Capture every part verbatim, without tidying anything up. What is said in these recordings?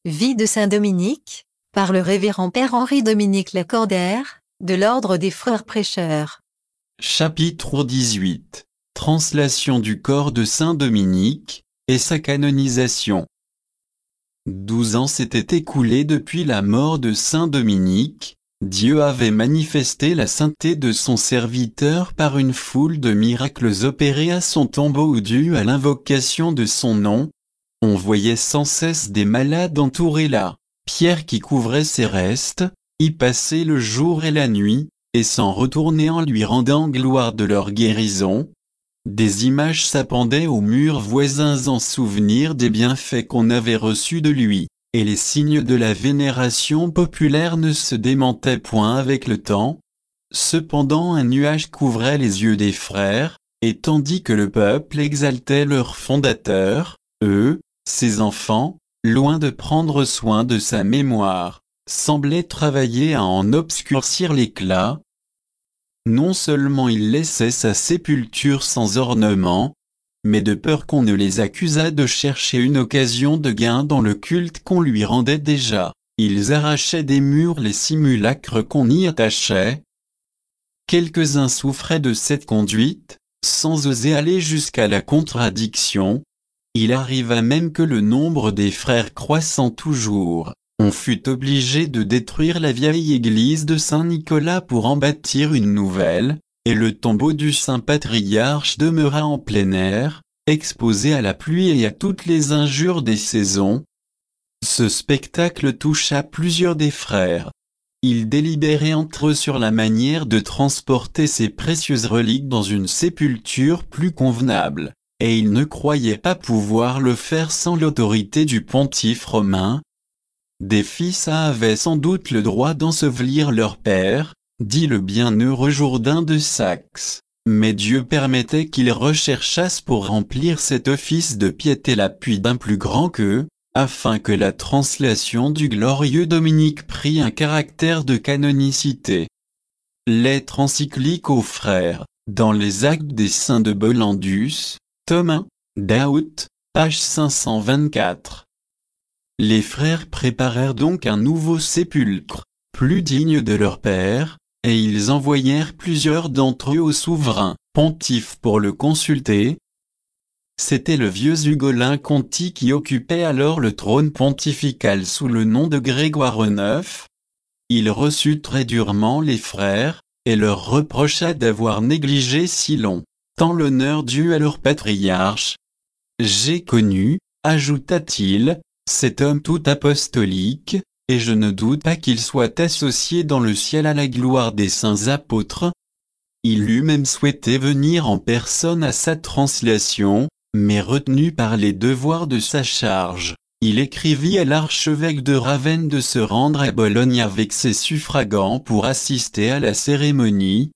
Vie de saint Dominique, par le révérend Père Henri-Dominique Lacordaire, de l'Ordre des Frères Prêcheurs. Chapitre dix-huit. Translation du corps de saint Dominique, et sa canonisation. Douze ans s'étaient écoulés depuis la mort de saint Dominique. Dieu avait manifesté la sainteté de son serviteur par une foule de miracles opérés à son tombeau ou dus à l'invocation de son nom. On voyait sans cesse des malades entourés là, pierre qui couvrait ses restes, y passer le jour et la nuit, et s'en retourner en lui rendant gloire de leur guérison. Des images s'appendaient aux murs voisins en souvenir des bienfaits qu'on avait reçus de lui, et les signes de la vénération populaire ne se démentaient point avec le temps. Cependant un nuage couvrait les yeux des frères, et tandis que le peuple exaltait leur fondateur, eux, ses enfants, loin de prendre soin de sa mémoire, semblaient travailler à en obscurcir l'éclat. Non seulement il laissait sa sépulture sans ornement, mais de peur qu'on ne les accusât de chercher une occasion de gain dans le culte qu'on lui rendait déjà, ils arrachaient des murs les simulacres qu'on y attachait. Quelques-uns souffraient de cette conduite, sans oser aller jusqu'à la contradiction. Il arriva même que le nombre des frères croissant toujours, on fut obligé de détruire la vieille église de Saint-Nicolas pour en bâtir une nouvelle, et le tombeau du saint patriarche demeura en plein air, exposé à la pluie et à toutes les injures des saisons. Ce spectacle toucha plusieurs des frères. Ils délibéraient entre eux sur la manière de transporter ces précieuses reliques dans une sépulture plus convenable, et ils ne croyaient pas pouvoir le faire sans l'autorité du pontife romain. Des fils avaient sans doute le droit d'ensevelir leur père, dit le bienheureux Jourdain de Saxe, mais Dieu permettait qu'ils recherchassent pour remplir cet office de piété l'appui d'un plus grand qu'eux, afin que la translation du glorieux Dominique prît un caractère de canonicité. Lettre encyclique aux frères, dans les actes des saints de Bollandus, tome un, d'août, page cinq cent vingt-quatre. Les frères préparèrent donc un nouveau sépulcre, plus digne de leur père, et ils envoyèrent plusieurs d'entre eux au souverain pontife pour le consulter. C'était le vieux Ugolin Conti qui occupait alors le trône pontifical sous le nom de Grégoire neuf. Il reçut très durement les frères, et leur reprocha d'avoir négligé si longtemps l'honneur dû à leur patriarche. J'ai connu, ajouta-t-il, cet homme tout apostolique, et je ne doute pas qu'il soit associé dans le ciel à la gloire des saints apôtres. Il eût même souhaité venir en personne à sa translation, mais retenu par les devoirs de sa charge, il écrivit à l'archevêque de Ravenne de se rendre à Bologne avec ses suffragants pour assister à la cérémonie.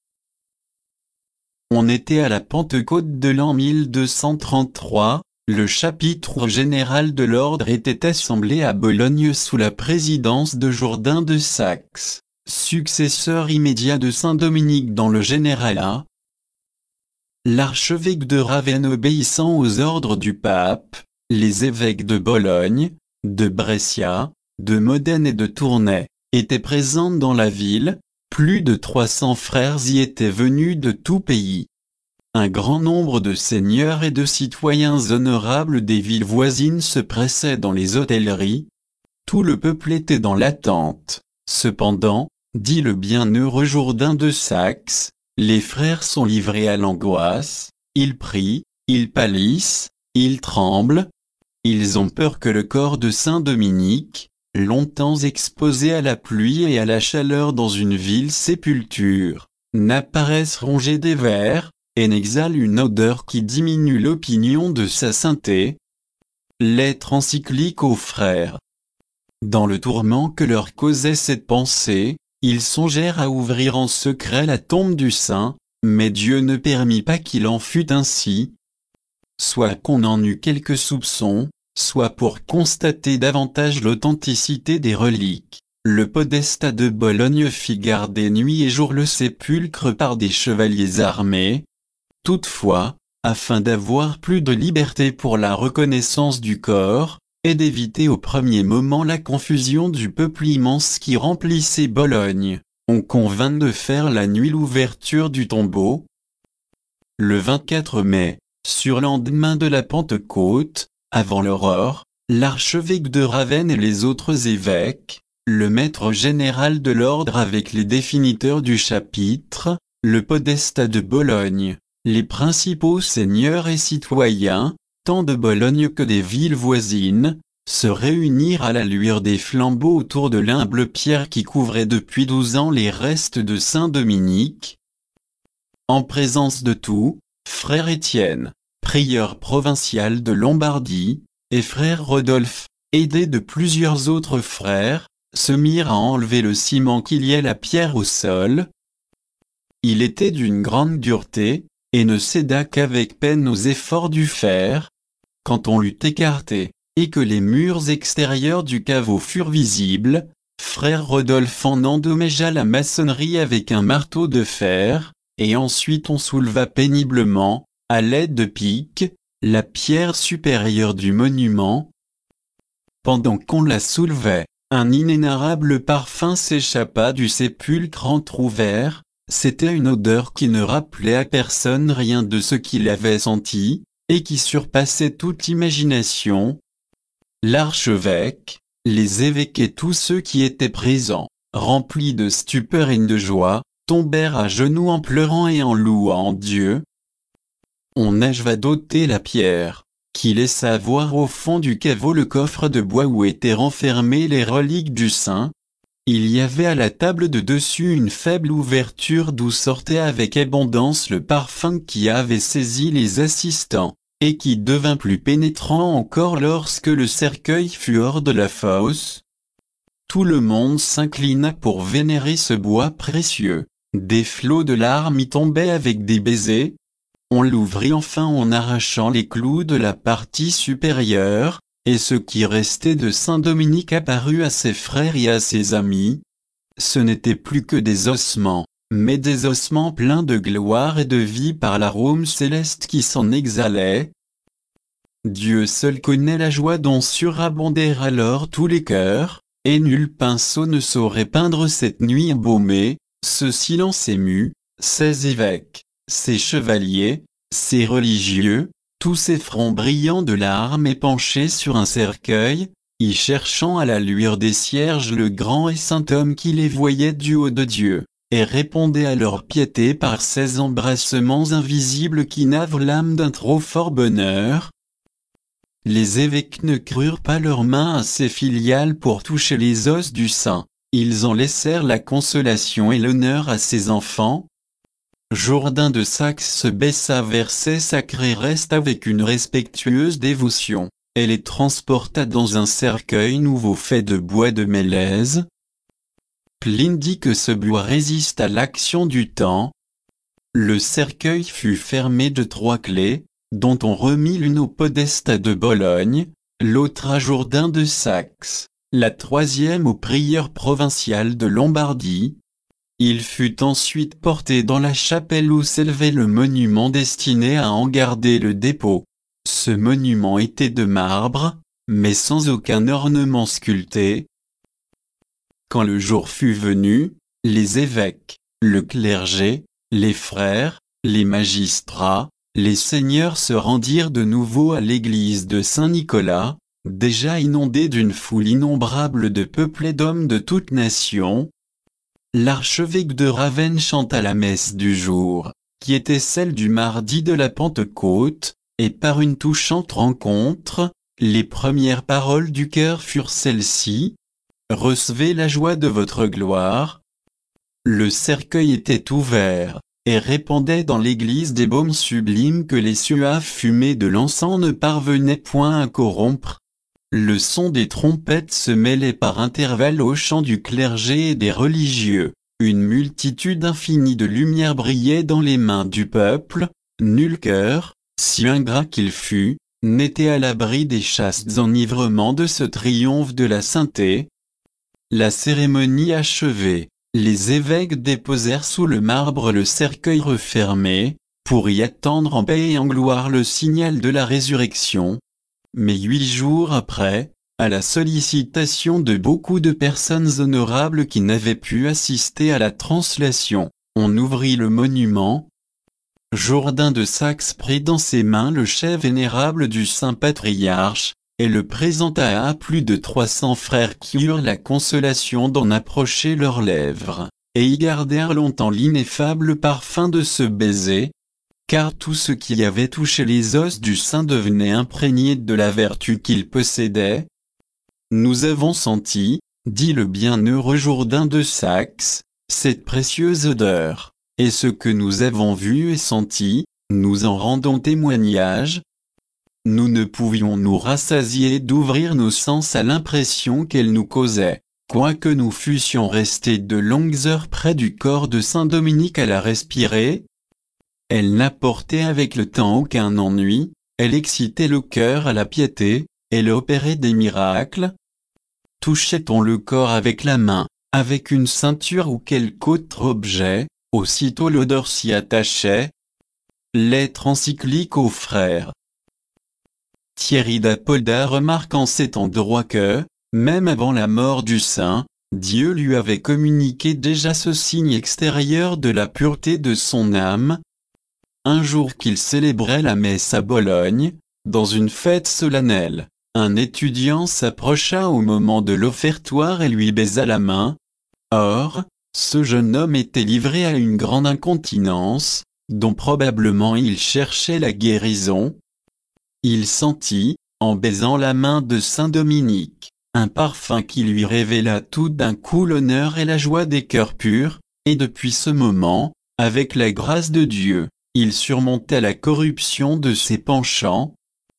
On était à la Pentecôte de l'an mille deux cent trente-trois, le chapitre général de l'ordre était assemblé à Bologne sous la présidence de Jourdain de Saxe, successeur immédiat de saint Dominique dans le généralat. L'archevêque de Ravenne obéissant aux ordres du pape, les évêques de Bologne, de Brescia, de Modène et de Tournai, étaient présents dans la ville. Plus de trois cents frères y étaient venus de tout pays. Un grand nombre de seigneurs et de citoyens honorables des villes voisines se pressaient dans les hôtelleries. Tout le peuple était dans l'attente. Cependant, dit le bienheureux Jourdain de Saxe, les frères sont livrés à l'angoisse, ils prient, ils pâlissent, ils tremblent. Ils ont peur que le corps de saint Dominique, longtemps exposé à la pluie et à la chaleur dans une ville sépulture, n'apparaisse rongé des vers, et n'exhale une odeur qui diminue l'opinion de sa sainteté. Lettre encyclique aux frères. Dans le tourment que leur causait cette pensée, ils songèrent à ouvrir en secret la tombe du saint, mais Dieu ne permit pas qu'il en fût ainsi. Soit qu'on en eût quelques soupçons, soit pour constater davantage l'authenticité des reliques, le podestat de Bologne fit garder nuit et jour le sépulcre par des chevaliers armés. Toutefois, afin d'avoir plus de liberté pour la reconnaissance du corps, et d'éviter au premier moment la confusion du peuple immense qui remplissait Bologne, on convint de faire la nuit l'ouverture du tombeau. Le vingt-quatre mai, surlendemain de la Pentecôte, avant l'aurore, l'archevêque de Ravenne et les autres évêques, le maître général de l'ordre avec les définiteurs du chapitre, le podestat de Bologne, les principaux seigneurs et citoyens, tant de Bologne que des villes voisines, se réunirent à la lueur des flambeaux autour de l'humble pierre qui couvrait depuis douze ans les restes de saint Dominique. En présence de tout, frère Étienne, prieur provincial de Lombardie, et frère Rodolphe, aidé de plusieurs autres frères, se mirent à enlever le ciment qui liait la pierre au sol. Il était d'une grande dureté, et ne céda qu'avec peine aux efforts du fer. Quand on l'eut écarté, et que les murs extérieurs du caveau furent visibles, frère Rodolphe en endommagea la maçonnerie avec un marteau de fer, et ensuite on souleva péniblement, à l'aide de pics, la pierre supérieure du monument. Pendant qu'on la soulevait, un inénarrable parfum s'échappa du sépulcre entr'ouvert. C'était une odeur qui ne rappelait à personne rien de ce qu'il avait senti, et qui surpassait toute imagination. L'archevêque, les évêques et tous ceux qui étaient présents, remplis de stupeur et de joie, tombèrent à genoux en pleurant et en louant Dieu. On acheva d'ôter la pierre, qui laissa voir au fond du caveau le coffre de bois où étaient renfermées les reliques du saint. Il y avait à la table de dessus une faible ouverture d'où sortait avec abondance le parfum qui avait saisi les assistants, et qui devint plus pénétrant encore lorsque le cercueil fut hors de la fosse. Tout le monde s'inclina pour vénérer ce bois précieux. Des flots de larmes y tombaient avec des baisers. On l'ouvrit enfin en arrachant les clous de la partie supérieure, et ce qui restait de saint Dominique apparut à ses frères et à ses amis. Ce n'était plus que des ossements, mais des ossements pleins de gloire et de vie par l'arôme céleste qui s'en exhalait. Dieu seul connaît la joie dont surabondèrent alors tous les cœurs, et nul pinceau ne saurait peindre cette nuit embaumée, ce silence ému, ces évêques, ces chevaliers, ces religieux, tous ces fronts brillants de larmes et penchés sur un cercueil, y cherchant à la lueur des cierges le grand et saint homme qui les voyait du haut de Dieu, et répondait à leur piété par ces embrassements invisibles qui navrent l'âme d'un trop fort bonheur. Les évêques ne crurent pas leurs mains assez filiales pour toucher les os du saint, ils en laissèrent la consolation et l'honneur à ses enfants. Jourdain de Saxe se baissa vers ces sacrés restes avec une respectueuse dévotion, et les transporta dans un cercueil nouveau fait de bois de mélèze. Pline dit que ce bois résiste à l'action du temps. Le cercueil fut fermé de trois clés, dont on remit l'une au podestat de Bologne, l'autre à Jourdain de Saxe, la troisième au prieur provincial de Lombardie. Il fut ensuite porté dans la chapelle où s'élevait le monument destiné à en garder le dépôt. Ce monument était de marbre, mais sans aucun ornement sculpté. Quand le jour fut venu, les évêques, le clergé, les frères, les magistrats, les seigneurs se rendirent de nouveau à l'église de Saint-Nicolas, déjà inondée d'une foule innombrable de peuples et d'hommes de toutes nations. L'archevêque de Ravenne chanta la messe du jour, qui était celle du mardi de la Pentecôte, et par une touchante rencontre, les premières paroles du chœur furent celles-ci: « Recevez la joie de votre gloire ». Le cercueil était ouvert, et répandait dans l'église des baumes sublimes que les suaves fumées de l'encens ne parvenaient point à corrompre. Le son des trompettes se mêlait par intervalles au chant du clergé et des religieux. Une multitude infinie de lumière brillait dans les mains du peuple. Nul cœur, si ingrat qu'il fût, n'était à l'abri des chastes enivrements de ce triomphe de la sainteté. La cérémonie achevée, les évêques déposèrent sous le marbre le cercueil refermé, pour y attendre en paix et en gloire le signal de la résurrection. Mais huit jours après, à la sollicitation de beaucoup de personnes honorables qui n'avaient pu assister à la translation, on ouvrit le monument. Jourdain de Saxe prit dans ses mains le chef vénérable du saint patriarche, et le présenta à plus de trois cents frères qui eurent la consolation d'en approcher leurs lèvres, et y gardèrent longtemps l'ineffable parfum de ce baiser, car tout ce qui avait touché les os du saint devenait imprégné de la vertu qu'il possédait. Nous avons senti, dit le bienheureux Jourdain de Saxe, cette précieuse odeur, et ce que nous avons vu et senti, nous en rendons témoignage. Nous ne pouvions nous rassasier d'ouvrir nos sens à l'impression qu'elle nous causait, quoique nous fussions restés de longues heures près du corps de saint Dominique à la respirer. Elle n'apportait avec le temps aucun ennui, elle excitait le cœur à la piété, elle opérait des miracles. Touchait-on le corps avec la main, avec une ceinture ou quelque autre objet, aussitôt l'odeur s'y attachait. Lettre encyclique aux frères. Thierry d'Apolda remarque en cet endroit que, même avant la mort du saint, Dieu lui avait communiqué déjà ce signe extérieur de la pureté de son âme. Un jour qu'il célébrait la messe à Bologne, dans une fête solennelle, un étudiant s'approcha au moment de l'offertoire et lui baisa la main. Or, ce jeune homme était livré à une grande incontinence, dont probablement il cherchait la guérison. Il sentit, en baisant la main de saint Dominique, un parfum qui lui révéla tout d'un coup l'honneur et la joie des cœurs purs, et depuis ce moment, avec la grâce de Dieu, il surmonta la corruption de ses penchants.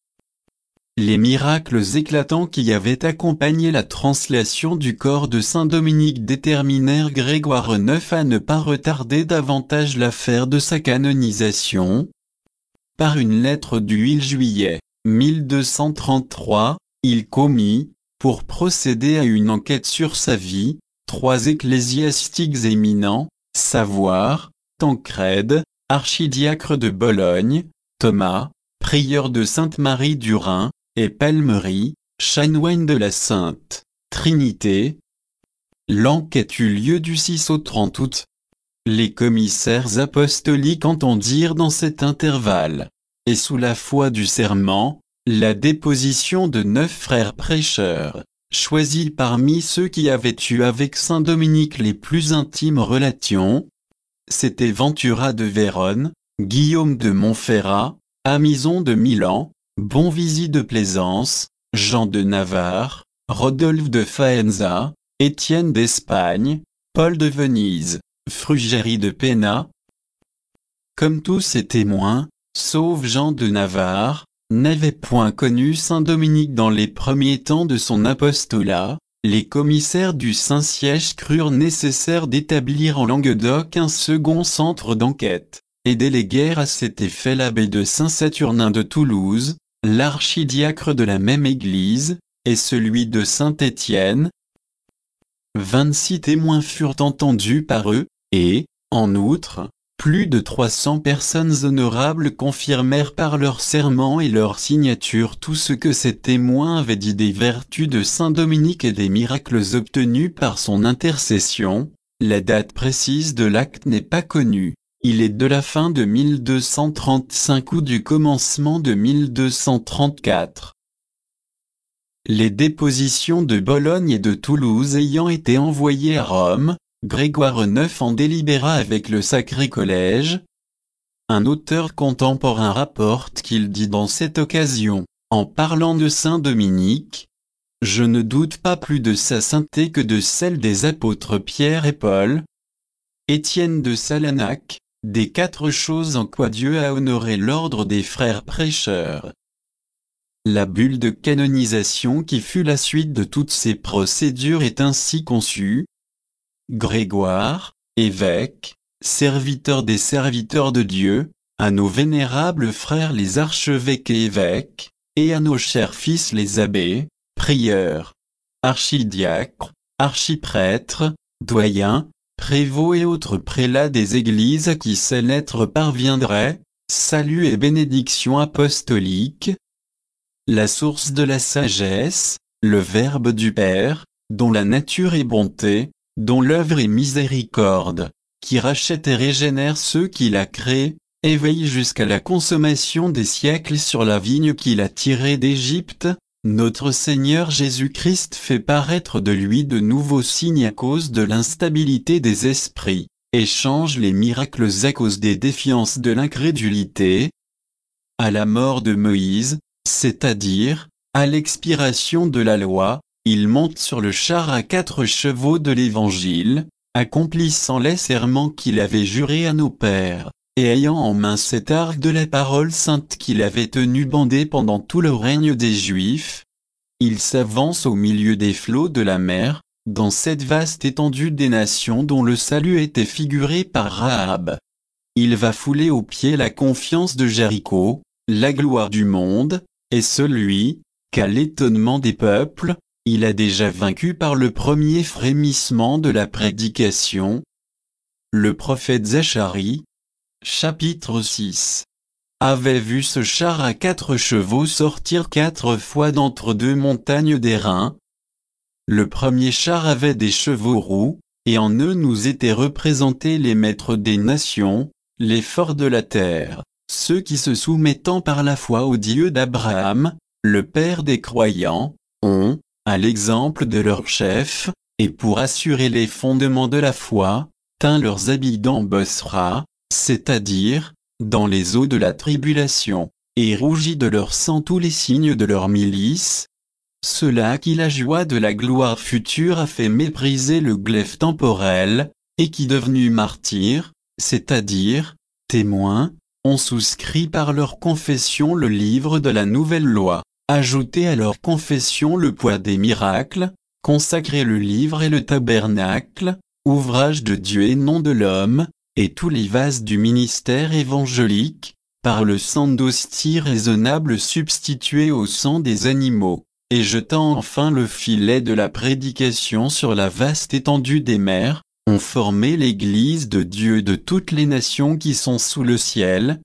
Les miracles éclatants qui avaient accompagné la translation du corps de saint Dominique déterminèrent Grégoire neuf à ne pas retarder davantage l'affaire de sa canonisation. Par une lettre du huit juillet mille deux cent trente-trois, il commit, pour procéder à une enquête sur sa vie, trois ecclésiastiques éminents, savoir, Tancrède, archidiacre de Bologne, Thomas, prieur de Sainte-Marie du Rhin, et Pelmerie, chanoine de la Sainte Trinité. L'enquête eut lieu du six au trente août. Les commissaires apostoliques entendirent dans cet intervalle, et sous la foi du serment, la déposition de neuf frères prêcheurs, choisis parmi ceux qui avaient eu avec saint Dominique les plus intimes relations. C'étaient Ventura de Vérone, Guillaume de Montferrat, Amison de Milan, Bonvisi de Plaisance, Jean de Navarre, Rodolphe de Faenza, Étienne d'Espagne, Paul de Venise, Frugérie de Péna. Comme tous ces témoins, sauf Jean de Navarre, n'avaient point connu saint Dominique dans les premiers temps de son apostolat, les commissaires du Saint-Siège crurent nécessaire d'établir en Languedoc un second centre d'enquête, et déléguèrent à cet effet l'abbé de Saint-Saturnin de Toulouse, l'archidiacre de la même église, et celui de Saint-Étienne. Vingt-six témoins furent entendus par eux, et, en outre, plus de trois cents personnes honorables confirmèrent par leur serment et leur signature tout ce que ces témoins avaient dit des vertus de saint Dominique et des miracles obtenus par son intercession. La date précise de l'acte n'est pas connue. Il est de la fin de mille deux cent trente-cinq ou du commencement de mille deux cent trente-quatre. Les dépositions de Bologne et de Toulouse ayant été envoyées à Rome, Grégoire neuf en délibéra avec le Sacré Collège. Un auteur contemporain rapporte qu'il dit dans cette occasion, en parlant de saint Dominique, « Je ne doute pas plus de sa sainteté que de celle des apôtres Pierre et Paul. » Étienne de Salanac, des quatre choses en quoi Dieu a honoré l'ordre des frères prêcheurs. La bulle de canonisation qui fut la suite de toutes ces procédures est ainsi conçue. Grégoire, évêque, serviteur des serviteurs de Dieu, à nos vénérables frères les archevêques et évêques, et à nos chers fils les abbés, prieurs, archidiacres, archiprêtres, doyens, prévôts et autres prélats des églises à qui ces lettres parviendraient, salut et bénédiction apostolique. La source de la sagesse, le Verbe du Père, dont la nature est bonté, dont l'œuvre est miséricorde, qui rachète et régénère ceux qu'il a créés, et veille jusqu'à la consommation des siècles sur la vigne qu'il a tirée d'Égypte, notre Seigneur Jésus-Christ fait paraître de lui de nouveaux signes à cause de l'instabilité des esprits, et change les miracles à cause des défiances de l'incrédulité. À la mort de Moïse, c'est-à-dire, à l'expiration de la loi, il monte sur le char à quatre chevaux de l'Évangile, accomplissant les serments qu'il avait jurés à nos pères, et ayant en main cet arc de la parole sainte qu'il avait tenu bandé pendant tout le règne des Juifs. Il s'avance au milieu des flots de la mer, dans cette vaste étendue des nations dont le salut était figuré par Rahab. Il va fouler aux pieds la confiance de Jéricho, la gloire du monde, et celui, qu'à l'étonnement des peuples, il a déjà vaincu par le premier frémissement de la prédication. Le prophète Zacharie, chapitre six, avait vu ce char à quatre chevaux sortir quatre fois d'entre deux montagnes d'Airain. Le premier char avait des chevaux roux, et en eux nous étaient représentés les maîtres des nations, les forts de la terre, ceux qui se soumettant par la foi au Dieu d'Abraham, le père des croyants, ont, à l'exemple de leur chef, et pour assurer les fondements de la foi, teint leurs habits dans Bosra, c'est-à-dire, dans les eaux de la tribulation, et rougi de leur sang tous les signes de leur milice. Ceux-là à qui la joie de la gloire future a fait mépriser le glaive temporel, et qui devenus martyrs, c'est-à-dire, témoins, ont souscrit par leur confession le livre de la nouvelle loi, ajouté à leur confession le poids des miracles, consacré le livre et le tabernacle, ouvrage de Dieu et non de l'homme, et tous les vases du ministère évangélique, par le sang d'hostie raisonnable substitué au sang des animaux, et jetant enfin le filet de la prédication sur la vaste étendue des mers, ont formé l'Église de Dieu de toutes les nations qui sont sous le ciel.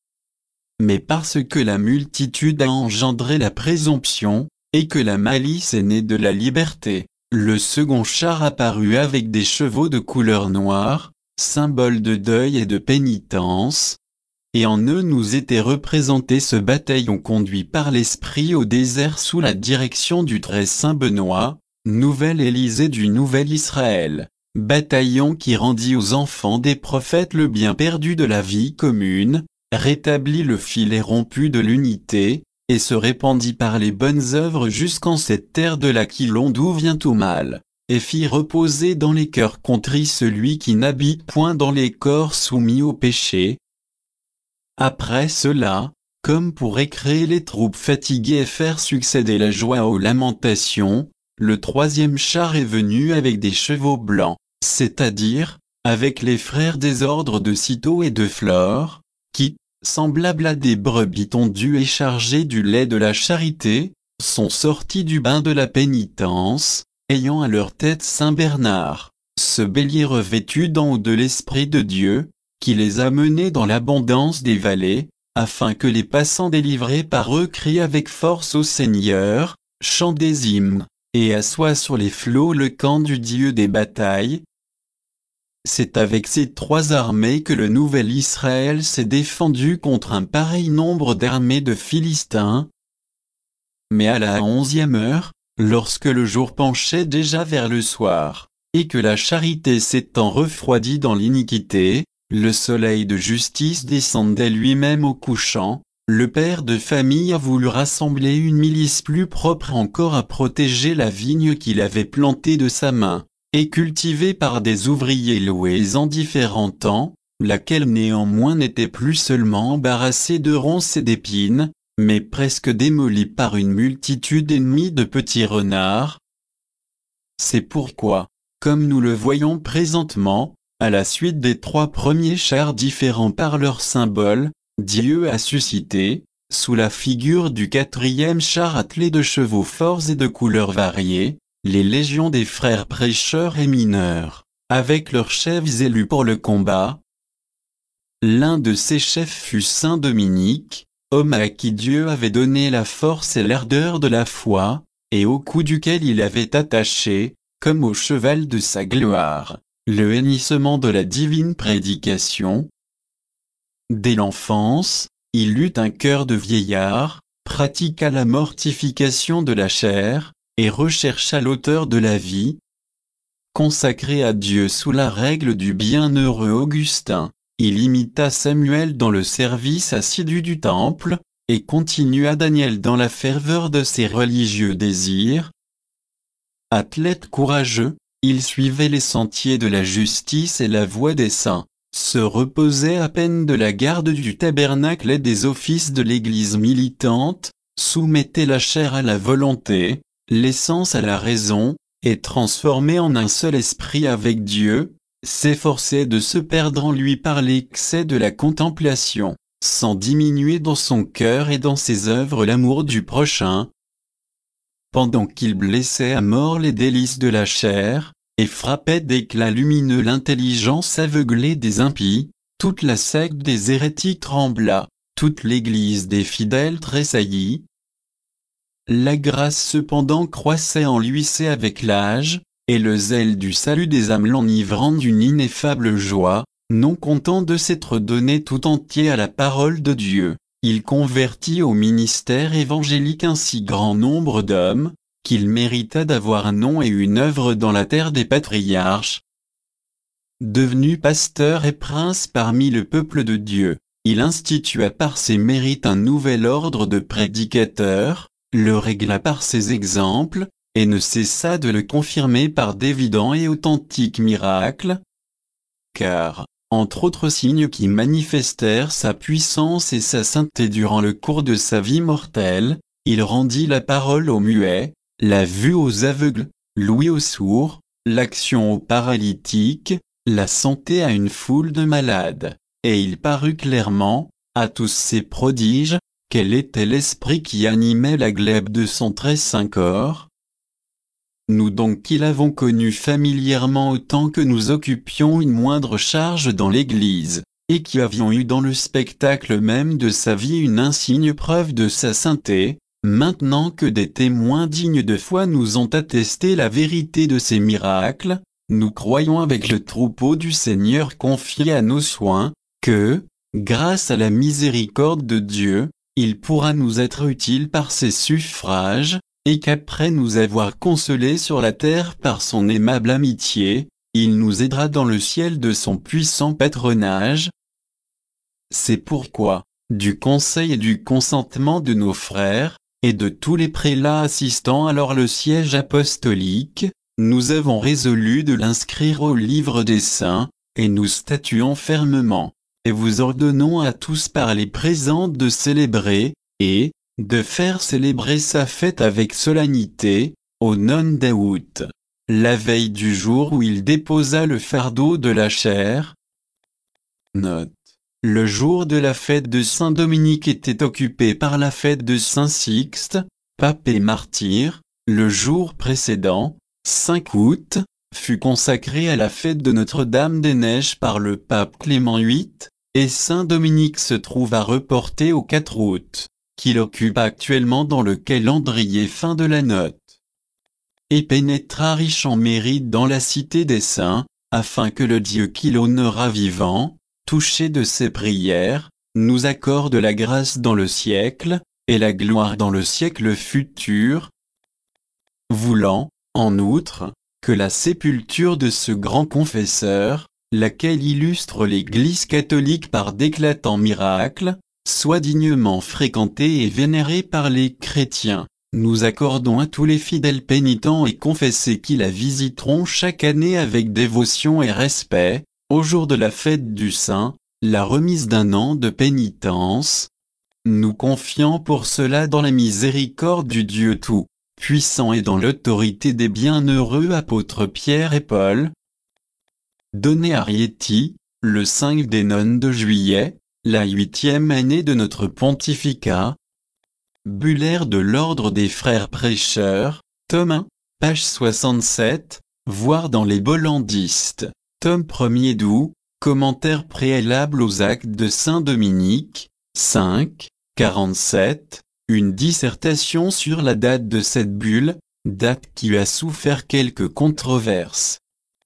Mais parce que la multitude a engendré la présomption, et que la malice est née de la liberté, le second char apparut avec des chevaux de couleur noire, symbole de deuil et de pénitence, et en eux nous était représenté ce bataillon conduit par l'Esprit au désert sous la direction du très saint Benoît, nouvel Élysée du nouvel Israël, bataillon qui rendit aux enfants des prophètes le bien perdu de la vie commune, rétablit le filet rompu de l'unité, et se répandit par les bonnes œuvres jusqu'en cette terre de l'Aquilon d'où vient tout mal, et fit reposer dans les cœurs contrits celui qui n'habite point dans les corps soumis au péché. Après cela, comme pour écraser les troupes fatiguées et faire succéder la joie aux lamentations, le troisième char est venu avec des chevaux blancs, c'est-à-dire, avec les frères des ordres de Cîteaux et de Flore, qui, semblables à des brebis tondues et chargées du lait de la charité, sont sortis du bain de la pénitence, ayant à leur tête Saint Bernard, ce bélier revêtu d'en haut de l'Esprit de Dieu, qui les a menés dans l'abondance des vallées, afin que les passants délivrés par eux crient avec force au Seigneur, chantent des hymnes, et assoient sur les flots le camp du Dieu des batailles. C'est avec ces trois armées que le nouvel Israël s'est défendu contre un pareil nombre d'armées de Philistins. Mais à la onzième heure, lorsque le jour penchait déjà vers le soir, et que la charité s'étant refroidie dans l'iniquité, le soleil de justice descendait lui-même au couchant, le père de famille a voulu rassembler une milice plus propre encore à protéger la vigne qu'il avait plantée de sa main, et cultivée par des ouvriers loués en différents temps, laquelle néanmoins n'était plus seulement embarrassée de ronces et d'épines, mais presque démolie par une multitude ennemie de petits renards. C'est pourquoi, comme nous le voyons présentement, à la suite des trois premiers chars différents par leur symbole, Dieu a suscité, sous la figure du quatrième char attelé de chevaux forts et de couleurs variées, les légions des frères prêcheurs et mineurs, avec leurs chefs élus pour le combat. L'un de ces chefs fut saint Dominique, homme à qui Dieu avait donné la force et l'ardeur de la foi, et au cou duquel il avait attaché, comme au cheval de sa gloire, le hennissement de la divine prédication. Dès l'enfance, il eut un cœur de vieillard, pratiqua la mortification de la chair, et rechercha l'auteur de la vie. Consacré à Dieu sous la règle du bienheureux Augustin, il imita Samuel dans le service assidu du temple, et continua Daniel dans la ferveur de ses religieux désirs. Athlète courageux, il suivait les sentiers de la justice et la voie des saints, se reposait à peine de la garde du tabernacle et des offices de l'église militante, soumettait la chair à la volonté, l'essence à la raison, et transformé en un seul esprit avec Dieu, s'efforçait de se perdre en lui par l'excès de la contemplation, sans diminuer dans son cœur et dans ses œuvres l'amour du prochain. Pendant qu'il blessait à mort les délices de la chair, et frappait d'éclats lumineux l'intelligence aveuglée des impies, toute la secte des hérétiques trembla, toute l'église des fidèles tressaillit. La grâce cependant croissait en lui c'est avec l'âge, et le zèle du salut des âmes l'enivrant d'une ineffable joie, non content de s'être donné tout entier à la parole de Dieu, il convertit au ministère évangélique un si grand nombre d'hommes, qu'il mérita d'avoir un nom et une œuvre dans la terre des patriarches. Devenu pasteur et prince parmi le peuple de Dieu, il institua par ses mérites un nouvel ordre de prédicateurs, le régla par ses exemples, et ne cessa de le confirmer par d'évidents et authentiques miracles. Car, entre autres signes qui manifestèrent sa puissance et sa sainteté durant le cours de sa vie mortelle, il rendit la parole aux muets, la vue aux aveugles, l'ouïe aux sourds, l'action aux paralytiques, la santé à une foule de malades, et il parut clairement, à tous ces prodiges, quel était l'esprit qui animait la glèbe de son très saint corps. Nous donc qui l'avons connu familièrement autant que nous occupions une moindre charge dans l'Église, et qui avions eu dans le spectacle même de sa vie une insigne preuve de sa sainteté, maintenant que des témoins dignes de foi nous ont attesté la vérité de ces miracles, nous croyons avec le troupeau du Seigneur confié à nos soins, que, grâce à la miséricorde de Dieu, il pourra nous être utile par ses suffrages, et qu'après nous avoir consolés sur la terre par son aimable amitié, il nous aidera dans le ciel de son puissant patronage. C'est pourquoi, du conseil et du consentement de nos frères, et de tous les prélats assistant alors le siège apostolique, nous avons résolu de l'inscrire au livre des saints, et nous statuons fermement, et vous ordonnons à tous par les présents de célébrer, et, de faire célébrer sa fête avec solennité, au non d'août, la veille du jour où il déposa le fardeau de la chair. Note. Le jour de la fête de Saint Dominique était occupé par la fête de Saint Sixte, pape et martyr. Le jour précédent, cinq août, fut consacré à la fête de Notre-Dame des Neiges par le pape Clément huit, et Saint Dominique se trouve à reporter au quatre août, qu'il occupe actuellement dans le calendrier. Fin de la note. Et pénétra riche en mérite dans la cité des saints, afin que le Dieu qui l'honora vivant, touché de ses prières, nous accorde la grâce dans le siècle, et la gloire dans le siècle futur. Voulant, en outre, que la sépulture de ce grand confesseur, laquelle illustre l'Église catholique par d'éclatants miracles, soit dignement fréquentée et vénérée par les chrétiens, nous accordons à tous les fidèles pénitents et confessés qui la visiteront chaque année avec dévotion et respect, au jour de la fête du Saint, la remise d'un an de pénitence, nous confiant pour cela dans la miséricorde du Dieu tout-puissant et dans l'autorité des bienheureux apôtres Pierre et Paul. Donné à Rieti, le cinq des nonnes de juillet, la huitième année de notre pontificat. Buller de l'ordre des frères prêcheurs, tome un, page soixante-sept, voire dans les Bollandistes, tome premier d'août, commentaire préalable aux actes de Saint Dominique, cinq, quarante-sept, une dissertation sur la date de cette bulle, date qui a souffert quelques controverses.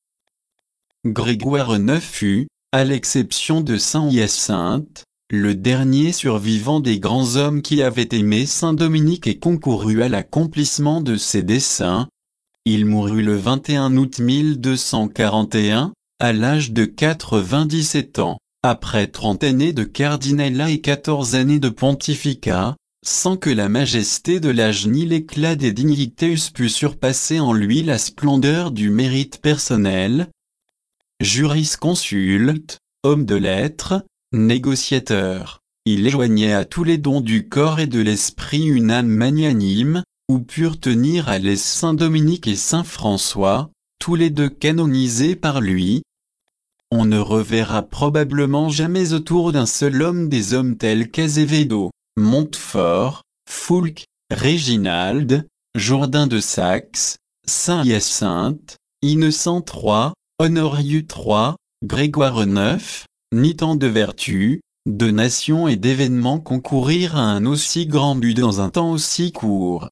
Grégoire neuf fut, à l'exception de saint Hyacinthe, le dernier survivant des grands hommes qui avait aimé saint Dominique et concouru à l'accomplissement de ses desseins. Il mourut le vingt et un août mille deux cent quarante et un, à l'âge de quatre-vingt-dix-sept ans, après trente années de cardinalat et quatorze années de pontificat, sans que la majesté de l'âge ni l'éclat des dignités eussent pu surpasser en lui la splendeur du mérite personnel. Jurisconsulte, homme de lettres, négociateur, il joignait à tous les dons du corps et de l'esprit une âme magnanime, où purent tenir à l'aise saint Dominique et saint François, tous les deux canonisés par lui. On ne reverra probablement jamais autour d'un seul homme des hommes tels qu'Azevedo, Montfort, Foulques, Réginald, Jourdain de Saxe, saint Hyacinthe, Innocent trois, Honorius trois, Grégoire neuf, ni tant de vertus, de nations et d'événements concourir à un aussi grand but dans un temps aussi court.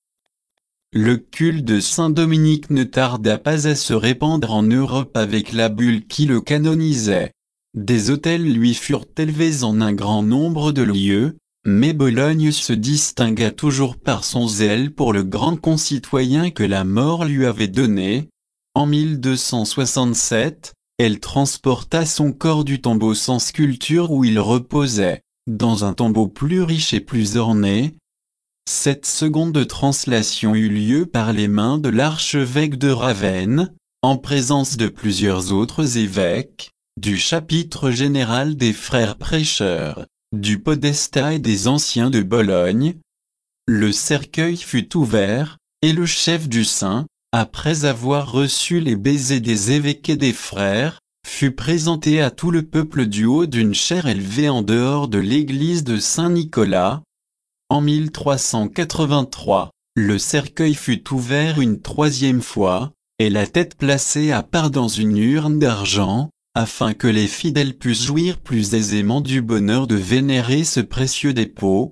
Le culte de saint Dominique ne tarda pas à se répandre en Europe avec la bulle qui le canonisait. Des autels lui furent élevés en un grand nombre de lieux, mais Bologne se distingua toujours par son zèle pour le grand concitoyen que la mort lui avait donné. En mille deux cent soixante-sept, elle transporta son corps du tombeau sans sculpture où il reposait, dans un tombeau plus riche et plus orné. Cette seconde translation eut lieu par les mains de l'archevêque de Ravenne, en présence de plusieurs autres évêques, du chapitre général des frères prêcheurs, du podestat et des anciens de Bologne. Le cercueil fut ouvert, et le chef du saint, après avoir reçu les baisers des évêques et des frères, fut présenté à tout le peuple du haut d'une chaire élevée en dehors de l'église de Saint-Nicolas. En mille trois cent quatre-vingt-trois, le cercueil fut ouvert une troisième fois, et la tête placée à part dans une urne d'argent, afin que les fidèles puissent jouir plus aisément du bonheur de vénérer ce précieux dépôt.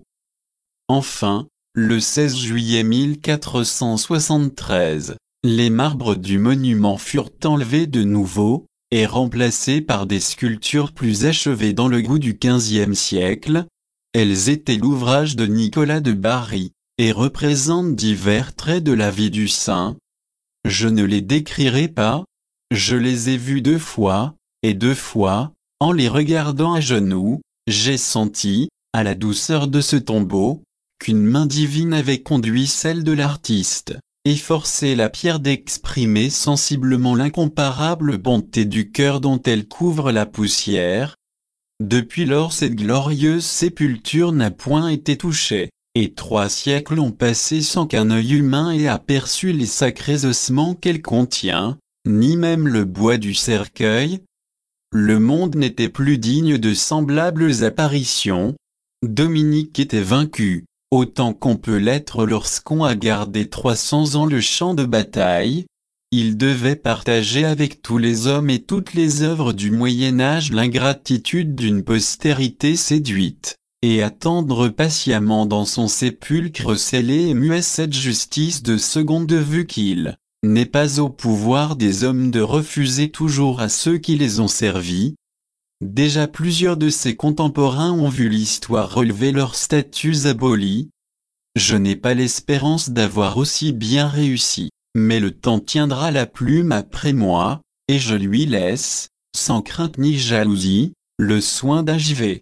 Enfin, le seize juillet mille quatre cent soixante-treize, les marbres du monument furent enlevés de nouveau, et remplacés par des sculptures plus achevées dans le goût du quinzième siècle. Elles étaient l'ouvrage de Nicolas de Bari, et représentent divers traits de la vie du saint. Je ne les décrirai pas, je les ai vus deux fois, et deux fois, en les regardant à genoux, j'ai senti, à la douceur de ce tombeau, qu'une main divine avait conduit celle de l'artiste, et forcé la pierre d'exprimer sensiblement l'incomparable bonté du cœur dont elle couvre la poussière. Depuis lors cette glorieuse sépulture n'a point été touchée, et trois siècles ont passé sans qu'un œil humain ait aperçu les sacrés ossements qu'elle contient, ni même le bois du cercueil. Le monde n'était plus digne de semblables apparitions. Dominique était vaincu, autant qu'on peut l'être lorsqu'on a gardé trois cents ans le champ de bataille. Il devait partager avec tous les hommes et toutes les œuvres du Moyen-Âge l'ingratitude d'une postérité séduite, et attendre patiemment dans son sépulcre scellé et muet cette justice de seconde vue qu'il n'est pas au pouvoir des hommes de refuser toujours à ceux qui les ont servis. Déjà plusieurs de ses contemporains ont vu l'histoire relever leurs statuts abolis. Je n'ai pas l'espérance d'avoir aussi bien réussi. Mais le temps tiendra la plume après moi, et je lui laisse, sans crainte ni jalousie, le soin d'achever.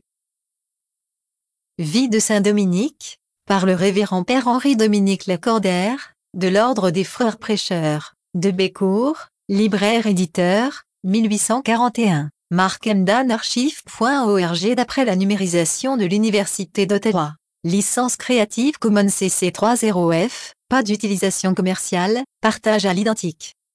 Vie de saint Dominique, par le révérend Père Henri-Dominique Lacordaire, de l'Ordre des Frères Prêcheurs, de Bécourt, libraire-éditeur, mille huit cent quarante et un. Mark Emdan archive point org d'après la numérisation de l'Université d'Ottawa. Licence Creative Commons C C trois zéro F, pas d'utilisation commerciale, partage à l'identique.